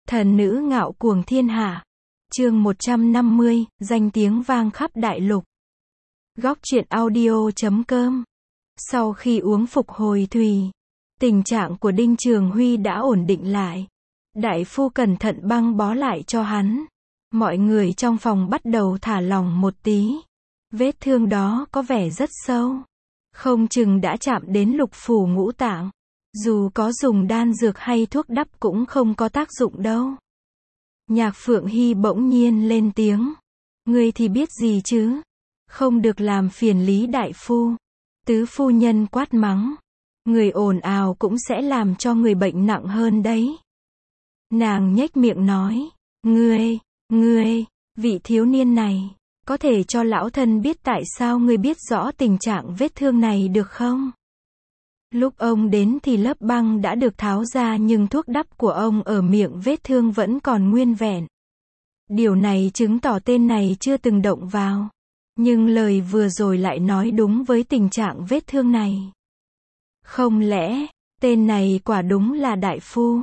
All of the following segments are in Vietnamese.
Thần nữ ngạo cuồng thiên hạ. Chương 150, danh tiếng vang khắp đại lục. Góc truyện audio.com. Sau khi uống phục hồi thủy, tình trạng của Đinh Trường Huy đã ổn định lại. Đại phu cẩn thận băng bó lại cho hắn. Mọi người trong phòng bắt đầu thả lỏng một tí. Vết thương đó có vẻ rất sâu. Không chừng đã chạm đến lục phủ ngũ tạng. Dù có dùng đan dược hay thuốc đắp cũng không có tác dụng đâu. Nhạc Phượng Hy bỗng nhiên lên tiếng. Ngươi thì biết gì chứ? Không được làm phiền Lý đại phu. Tứ phu nhân quát mắng. Người ồn ào cũng sẽ làm cho người bệnh nặng hơn đấy. Nàng nhếch miệng nói. Ngươi, vị thiếu niên này, có thể cho lão thân biết tại sao ngươi biết rõ tình trạng vết thương này được không? Lúc ông đến thì lớp băng đã được tháo ra nhưng thuốc đắp của ông ở miệng vết thương vẫn còn nguyên vẹn. Điều này chứng tỏ tên này chưa từng động vào. Nhưng lời vừa rồi lại nói đúng với tình trạng vết thương này. Không lẽ, tên này quả đúng là đại phu?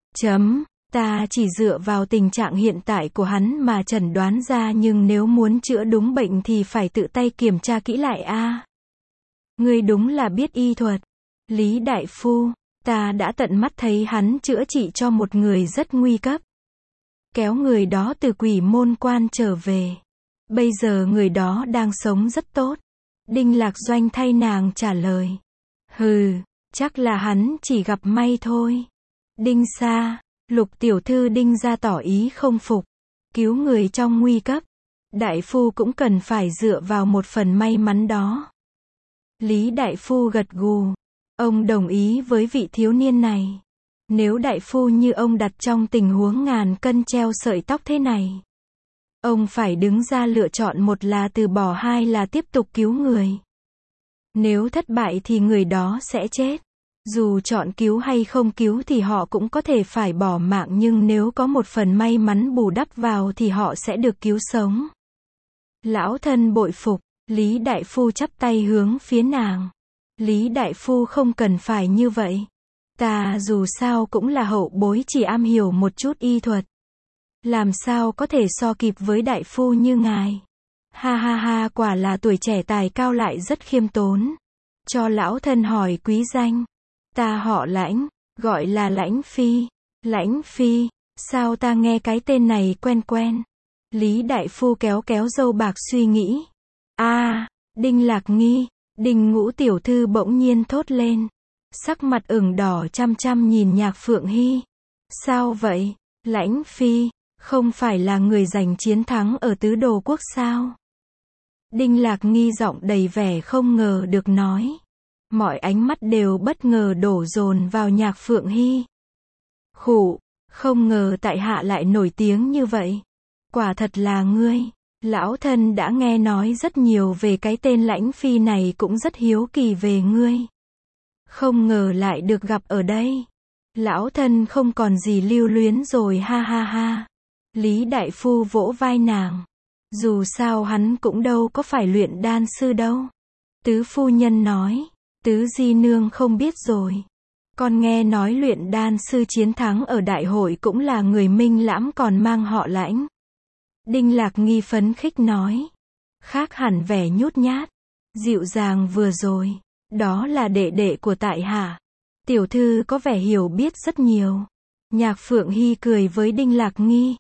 Ta chỉ dựa vào tình trạng hiện tại của hắn mà chẩn đoán ra, nhưng nếu muốn chữa đúng bệnh thì phải tự tay kiểm tra kỹ lại a. Ngươi đúng là biết y thuật. Lý đại phu, ta đã tận mắt thấy hắn chữa trị cho một người rất nguy cấp. Kéo người đó từ Quỷ Môn Quan trở về. Bây giờ người đó đang sống rất tốt. Đinh Lạc Doanh thay nàng trả lời. Chắc là hắn chỉ gặp may thôi. Đinh Sa, Lục tiểu thư Đinh gia tỏ ý không phục. Cứu người trong nguy cấp, đại phu cũng cần phải dựa vào một phần may mắn đó. Lý đại phu gật gù. Ông đồng ý với vị thiếu niên này. Nếu đại phu như ông đặt trong tình huống ngàn cân treo sợi tóc thế này, ông phải đứng ra lựa chọn, một là từ bỏ, hai là tiếp tục cứu người. Nếu thất bại thì người đó sẽ chết. Dù chọn cứu hay không cứu thì họ cũng có thể phải bỏ mạng, nhưng nếu có một phần may mắn bù đắp vào thì họ sẽ được cứu sống. Lão thân bội phục. Lý đại phu chắp tay hướng phía nàng. Lý đại phu không cần phải như vậy. Ta dù sao cũng là hậu bối, chỉ am hiểu một chút y thuật. Làm sao có thể so kịp với đại phu như ngài. Ha, quả là tuổi trẻ tài cao lại rất khiêm tốn. Cho lão thân hỏi quý danh. Ta họ Lãnh, gọi là Lãnh Phi. Lãnh Phi, sao ta nghe cái tên này quen quen. Lý đại phu kéo kéo râu bạc suy nghĩ. Đinh Lạc Nghi. Đinh Ngũ tiểu thư bỗng nhiên thốt lên. Sắc mặt ửng đỏ chăm chăm nhìn Nhạc Phượng Hy. Sao vậy? Lãnh Phi, không phải là người giành chiến thắng ở Tứ Đồ Quốc sao? Đinh Lạc Nghi giọng đầy vẻ không ngờ được nói. Mọi ánh mắt đều bất ngờ đổ dồn vào Nhạc Phượng Hy. Không ngờ tại hạ lại nổi tiếng như vậy. Quả thật là ngươi. Lão thân đã nghe nói rất nhiều về cái tên Lãnh Phi này, cũng rất hiếu kỳ về ngươi. Không ngờ lại được gặp ở đây. Lão thân không còn gì lưu luyến rồi, ha. Lý đại phu vỗ vai nàng. Dù sao hắn cũng đâu có phải luyện đan sư đâu. Tứ phu nhân nói. Tứ di nương không biết rồi. Con nghe nói luyện đan sư chiến thắng ở đại hội cũng là người Minh Lãm, còn mang họ Lãnh. Đinh Lạc Nghi phấn khích nói. Khác hẳn vẻ nhút nhát, dịu dàng vừa rồi. Đó là đệ đệ của tại hạ. Tiểu thư có vẻ hiểu biết rất nhiều. Nhạc Phượng Hy cười với Đinh Lạc Nghi.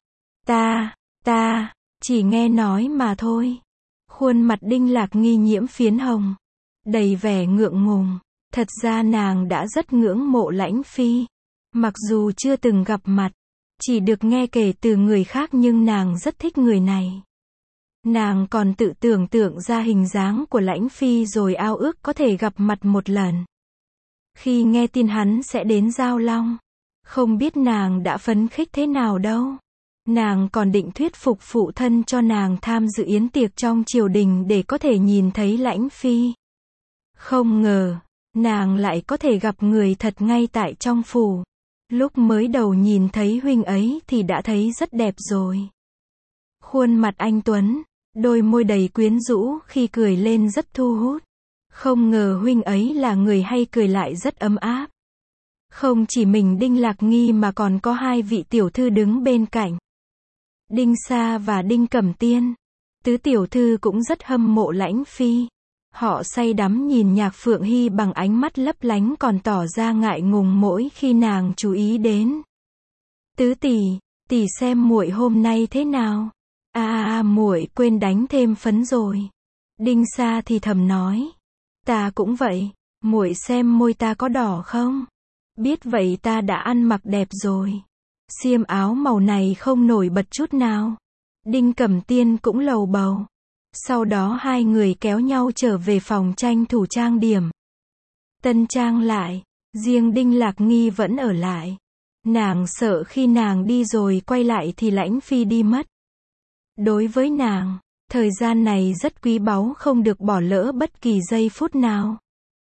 Ta chỉ nghe nói mà thôi. Khuôn mặt Đinh Lạc Nghi nhiễm phiến hồng, đầy vẻ ngượng ngùng. Thật ra nàng đã rất ngưỡng mộ Lãnh Phi. Mặc dù chưa từng gặp mặt, chỉ được nghe kể từ người khác, nhưng nàng rất thích người này. Nàng còn tự tưởng tượng ra hình dáng của Lãnh Phi rồi ao ước có thể gặp mặt một lần. Khi nghe tin hắn sẽ đến Giao Long, không biết nàng đã phấn khích thế nào đâu. Nàng còn định thuyết phục phụ thân cho nàng tham dự yến tiệc trong triều đình để có thể nhìn thấy Lãnh Phi. Không ngờ, nàng lại có thể gặp người thật ngay tại trong phủ. Lúc mới đầu nhìn thấy huynh ấy thì đã thấy rất đẹp rồi. Khuôn mặt anh tuấn, đôi môi đầy quyến rũ, khi cười lên rất thu hút. Không ngờ huynh ấy là người hay cười lại rất ấm áp. Không chỉ mình Đinh Lạc Nghi mà còn có hai vị tiểu thư đứng bên cạnh. Đinh Sa và Đinh Cẩm Tiên. Tứ tiểu thư cũng rất hâm mộ Lãnh Phi. Họ say đắm nhìn Nhạc Phượng Hy bằng ánh mắt lấp lánh còn tỏ ra ngại ngùng mỗi khi nàng chú ý đến. Tứ tỷ, tỷ xem muội hôm nay thế nào? Muội quên đánh thêm phấn rồi. Đinh Sa thì thầm nói. Ta cũng vậy, muội xem môi ta có đỏ không? Biết vậy ta đã ăn mặc đẹp rồi. Xiêm áo màu này không nổi bật chút nào. Đinh Cẩm Tiên cũng lầu bầu. Sau đó hai người kéo nhau trở về phòng tranh thủ trang điểm. Tân trang lại, riêng Đinh Lạc Nghi vẫn ở lại. Nàng sợ khi nàng đi rồi quay lại thì Lãnh Phi đi mất. Đối với nàng, thời gian này rất quý báu không được bỏ lỡ bất kỳ giây phút nào.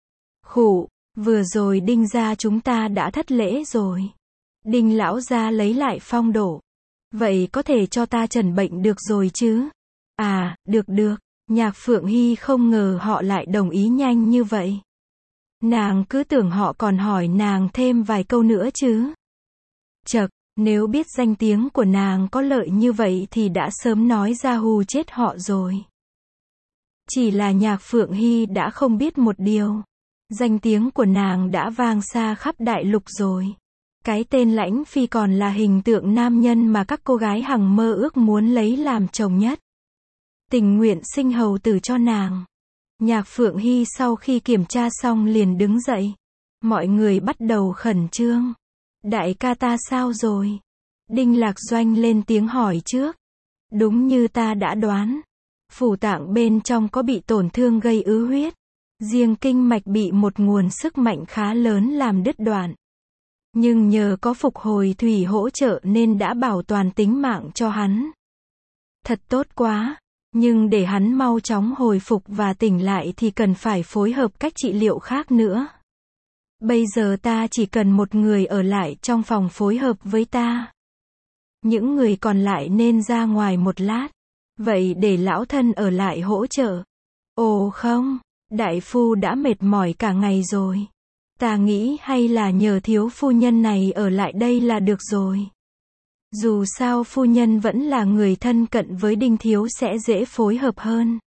Khụ, vừa rồi Đinh gia chúng ta đã thất lễ rồi. Đinh lão gia lấy lại phong độ. Vậy có thể cho ta trần bệnh được rồi chứ? Được. Nhạc Phượng Hy không ngờ họ lại đồng ý nhanh như vậy. Nàng cứ tưởng họ còn hỏi nàng thêm vài câu nữa chứ. Chậc, nếu biết danh tiếng của nàng có lợi như vậy thì đã sớm nói ra hù chết họ rồi. Chỉ là Nhạc Phượng Hy đã không biết một điều. Danh tiếng của nàng đã vang xa khắp đại lục rồi. Cái tên Lãnh Phi còn là hình tượng nam nhân mà các cô gái hằng mơ ước muốn lấy làm chồng nhất. Tình nguyện sinh hầu tử cho nàng. Nhạc Phượng Hy sau khi kiểm tra xong liền đứng dậy. Mọi người bắt đầu khẩn trương. Đại ca ta sao rồi? Đinh Lạc Doanh lên tiếng hỏi trước. Đúng như ta đã đoán. Phủ tạng bên trong có bị tổn thương gây ứ huyết. Riêng kinh mạch bị một nguồn sức mạnh khá lớn làm đứt đoạn. Nhưng nhờ có phục hồi thủy hỗ trợ nên đã bảo toàn tính mạng cho hắn. Thật tốt quá. Nhưng để hắn mau chóng hồi phục và tỉnh lại thì cần phải phối hợp cách trị liệu khác nữa. Bây giờ ta chỉ cần một người ở lại trong phòng phối hợp với ta. Những người còn lại nên ra ngoài một lát. Vậy để lão thân ở lại hỗ trợ. Ồ không, đại phu đã mệt mỏi cả ngày rồi. Ta nghĩ hay là nhờ thiếu phu nhân này ở lại đây là được rồi. Dù sao phu nhân vẫn là người thân cận với Đinh thiếu sẽ dễ phối hợp hơn.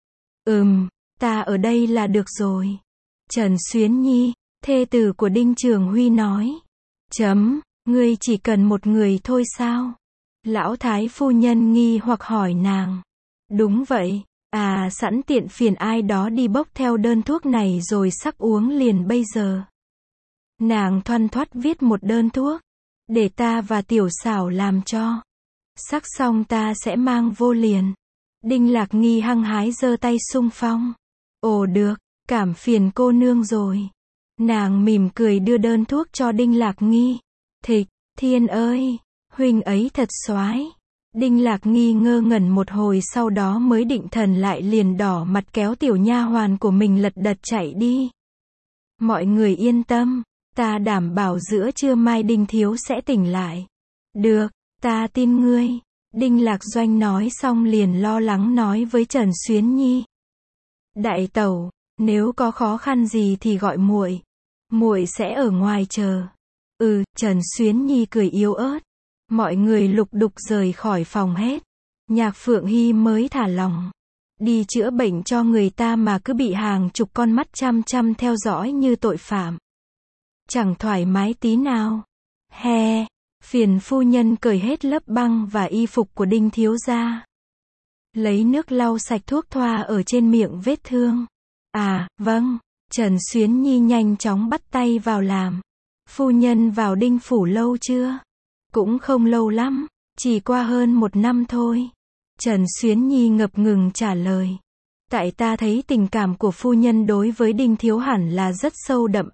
Ta ở đây là được rồi. Trần Xuyến Nhi, thê tử của Đinh Trường Huy nói. Ngươi chỉ cần một người thôi sao? Lão thái phu nhân nghi hoặc hỏi nàng. Đúng vậy, sẵn tiện phiền ai đó đi bốc theo đơn thuốc này rồi sắc uống liền bây giờ. Nàng thoăn thoắt viết một đơn thuốc. Để ta và Tiểu Xảo làm cho. Sắc xong ta sẽ mang vô liền. Đinh Lạc Nghi hăng hái giơ tay xung phong. Ồ được, cảm phiền cô nương rồi. Nàng mỉm cười đưa đơn thuốc cho Đinh Lạc Nghi. Thịch, Thiên ơi, huynh ấy thật soái. Đinh Lạc Nghi ngơ ngẩn một hồi sau đó mới định thần lại liền đỏ mặt kéo tiểu nha hoàn của mình lật đật chạy đi. Mọi người yên tâm. Ta đảm bảo giữa trưa mai Đinh thiếu sẽ tỉnh lại. Được, ta tin ngươi. Đinh Lạc Doanh nói xong liền lo lắng nói với Trần Xuyến Nhi. Đại tẩu, nếu có khó khăn gì thì gọi muội. Muội sẽ ở ngoài chờ. Trần Xuyến Nhi cười yếu ớt. Mọi người lục đục rời khỏi phòng hết. Nhạc Phượng Hy mới thả lòng. Đi chữa bệnh cho người ta mà cứ bị hàng chục con mắt chăm chăm theo dõi như tội phạm. Chẳng thoải mái tí nào. Phiền phu nhân cởi hết lớp băng và y phục của Đinh thiếu gia. Lấy nước lau sạch thuốc thoa ở trên miệng vết thương. Vâng. Trần Xuyến Nhi nhanh chóng bắt tay vào làm. Phu nhân vào Đinh phủ lâu chưa? Cũng không lâu lắm, chỉ qua hơn 1 năm thôi. Trần Xuyến Nhi ngập ngừng trả lời. Tại ta thấy tình cảm của phu nhân đối với Đinh thiếu hẳn là rất sâu đậm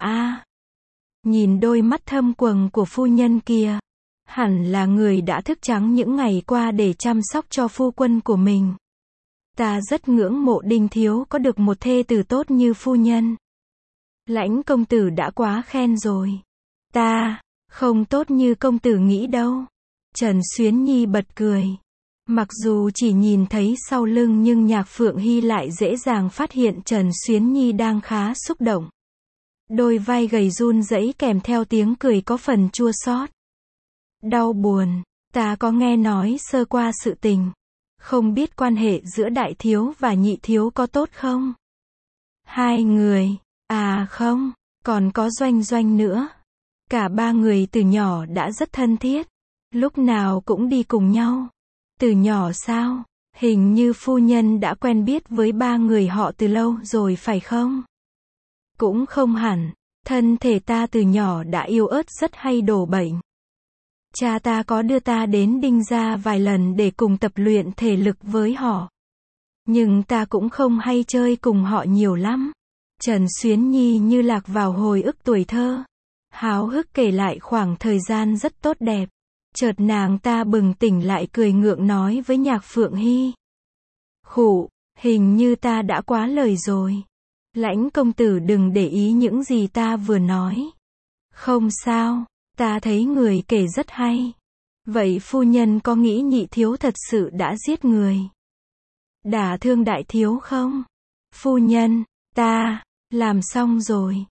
Nhìn đôi mắt thâm quầng của phu nhân kia. Hẳn là người đã thức trắng những ngày qua để chăm sóc cho phu quân của mình. Ta rất ngưỡng mộ Đinh thiếu có được một thê tử tốt như phu nhân. Lãnh công tử đã quá khen rồi. Ta, không tốt như công tử nghĩ đâu. Trần Xuyến Nhi bật cười. Mặc dù chỉ nhìn thấy sau lưng nhưng Nhạc Phượng Hy lại dễ dàng phát hiện Trần Xuyến Nhi đang khá xúc động. Đôi vai gầy run rẩy kèm theo tiếng cười có phần chua xót. Đau buồn, ta có nghe nói sơ qua sự tình. Không biết quan hệ giữa đại thiếu và nhị thiếu có tốt không? Hai người, à không, còn có Doanh Doanh nữa. Cả ba người từ nhỏ đã rất thân thiết. Lúc nào cũng đi cùng nhau. Từ nhỏ sao? Hình như phu nhân đã quen biết với ba người họ từ lâu rồi phải không? Cũng không hẳn, thân thể ta từ nhỏ đã yếu ớt rất hay đổ bệnh. Cha ta có đưa ta đến Đinh Gia vài lần để cùng tập luyện thể lực với họ. Nhưng ta cũng không hay chơi cùng họ nhiều lắm. Trần Xuyến Nhi như lạc vào hồi ức tuổi thơ. Háo hức kể lại khoảng thời gian rất tốt đẹp. Chợt nàng ta bừng tỉnh lại cười ngượng nói với Nhạc Phượng Hy. Khụ, hình như ta đã quá lời rồi. Lãnh công tử đừng để ý những gì ta vừa nói. Không sao, ta thấy người kể rất hay. Vậy phu nhân có nghĩ nhị thiếu thật sự đã giết người? Đả thương đại thiếu không? Phu nhân, ta, làm xong rồi.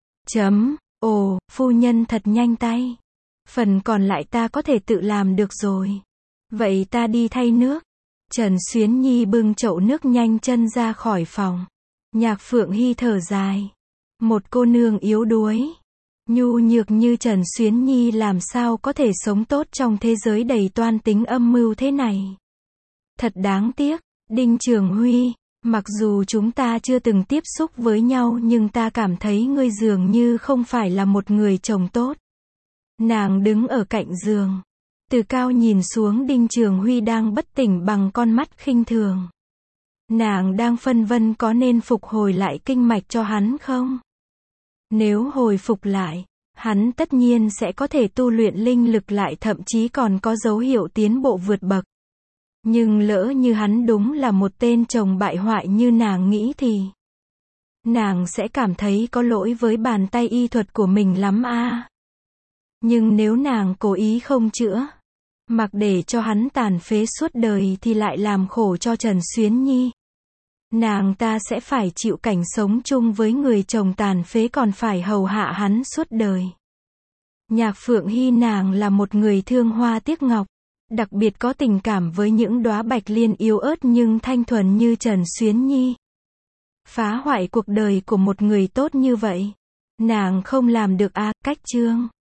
Ồ, phu nhân thật nhanh tay. Phần còn lại ta có thể tự làm được rồi. Vậy ta đi thay nước. Trần Xuyến Nhi bưng chậu nước nhanh chân ra khỏi phòng. Nhạc Phượng Hy thở dài. Một cô nương yếu đuối, nhu nhược như Trần Xuyến Nhi làm sao có thể sống tốt trong thế giới đầy toan tính âm mưu thế này. Thật đáng tiếc, Đinh Trường Huy, mặc dù chúng ta chưa từng tiếp xúc với nhau nhưng ta cảm thấy ngươi dường như không phải là một người chồng tốt. Nàng đứng ở cạnh giường. Từ cao nhìn xuống Đinh Trường Huy đang bất tỉnh bằng con mắt khinh thường. Nàng đang phân vân có nên phục hồi lại kinh mạch cho hắn không? Nếu hồi phục lại, hắn tất nhiên sẽ có thể tu luyện linh lực lại thậm chí còn có dấu hiệu tiến bộ vượt bậc. Nhưng lỡ như hắn đúng là một tên chồng bại hoại như nàng nghĩ thì nàng sẽ cảm thấy có lỗi với bàn tay y thuật của mình lắm a. Nhưng nếu nàng cố ý không chữa, mặc để cho hắn tàn phế suốt đời thì lại làm khổ cho Trần Xuyến Nhi. Nàng ta sẽ phải chịu cảnh sống chung với người chồng tàn phế còn phải hầu hạ hắn suốt đời. Nhạc Phượng Hy nàng là một người thương hoa tiếc ngọc, đặc biệt có tình cảm với những đóa bạch liên yếu ớt nhưng thanh thuần như Trần Xuyến Nhi. Phá hoại cuộc đời của một người tốt như vậy, nàng không làm được a. Cách chương